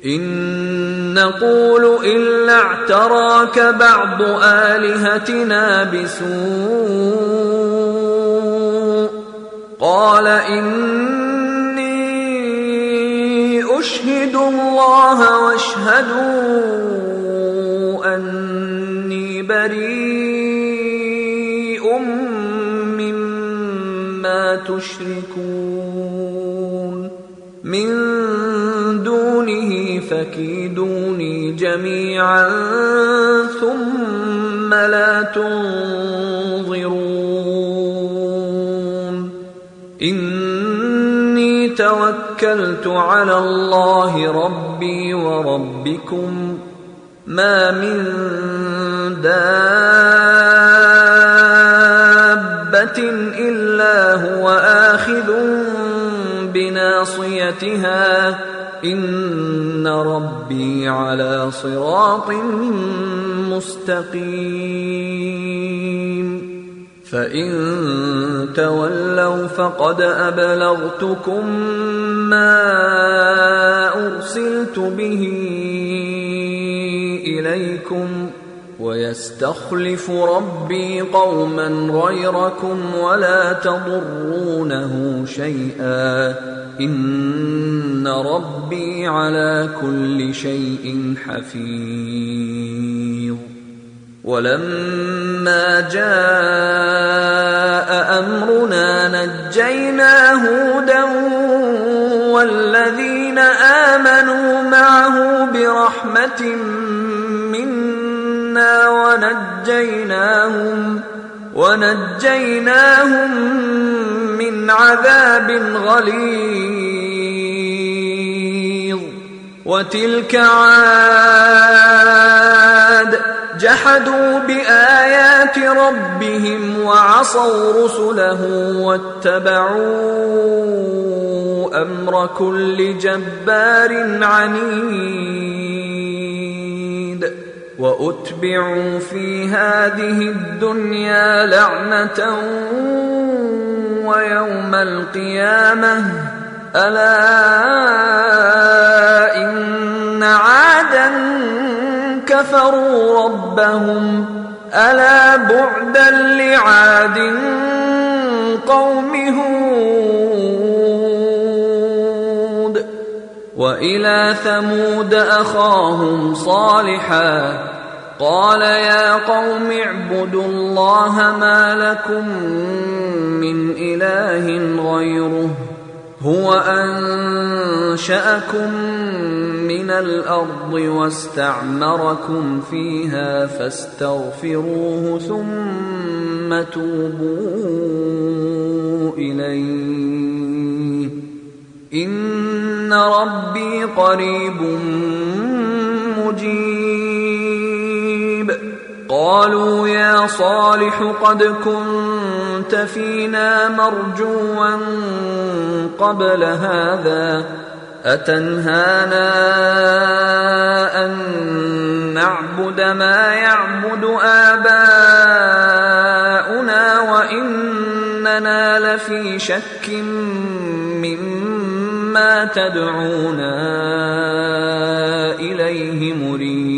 إن نقول إلا اعتراك بعض آلهتنا بسوء قال إني أشهد الله واشهدوا أني بريء مما تشركون من دونه فكيدوني جميعا ثم لا تنظرون إني توكلت على الله ربي وربكم ما من دابة إلا هو آخذ بناصيتها إن ربي على صراط مستقيم فإن تولوا فقد أبلغتكم ما أرسلت به إليكم ويستخلف ربي قوما غيركم ولا تضرونه شيئا إن ربي على كل شيء حفيظ ولما جاء أمرنا نجينا هودا والذين آمنوا معه برحمة منا ونجيناهم من عذاب غليظ وتلك عاد جحدوا بآيات ربهم وعصوا رسله واتبعوا أمر كل جبار عنيد وأتبعوا في هذه الدنيا لعنة ويوم القيامة ألا إن عادا كفروا ربهم ألا بعدا لعاد قوم هود وإلى ثمود أخاهم صالحا قال يا قوم اعبدوا الله ما لكم من إله غيره هو أنشأكم من الأرض واستعمركم فيها فاستغفروه ثم توبوا إليه إن ربي قريب مجيب قالوا يا صالح قد كنت فينا مرجوا قبل هذا أتنهانا أن نعبد ما يعبد آباؤنا وإننا لفي شك مما تدعونا إليه مريب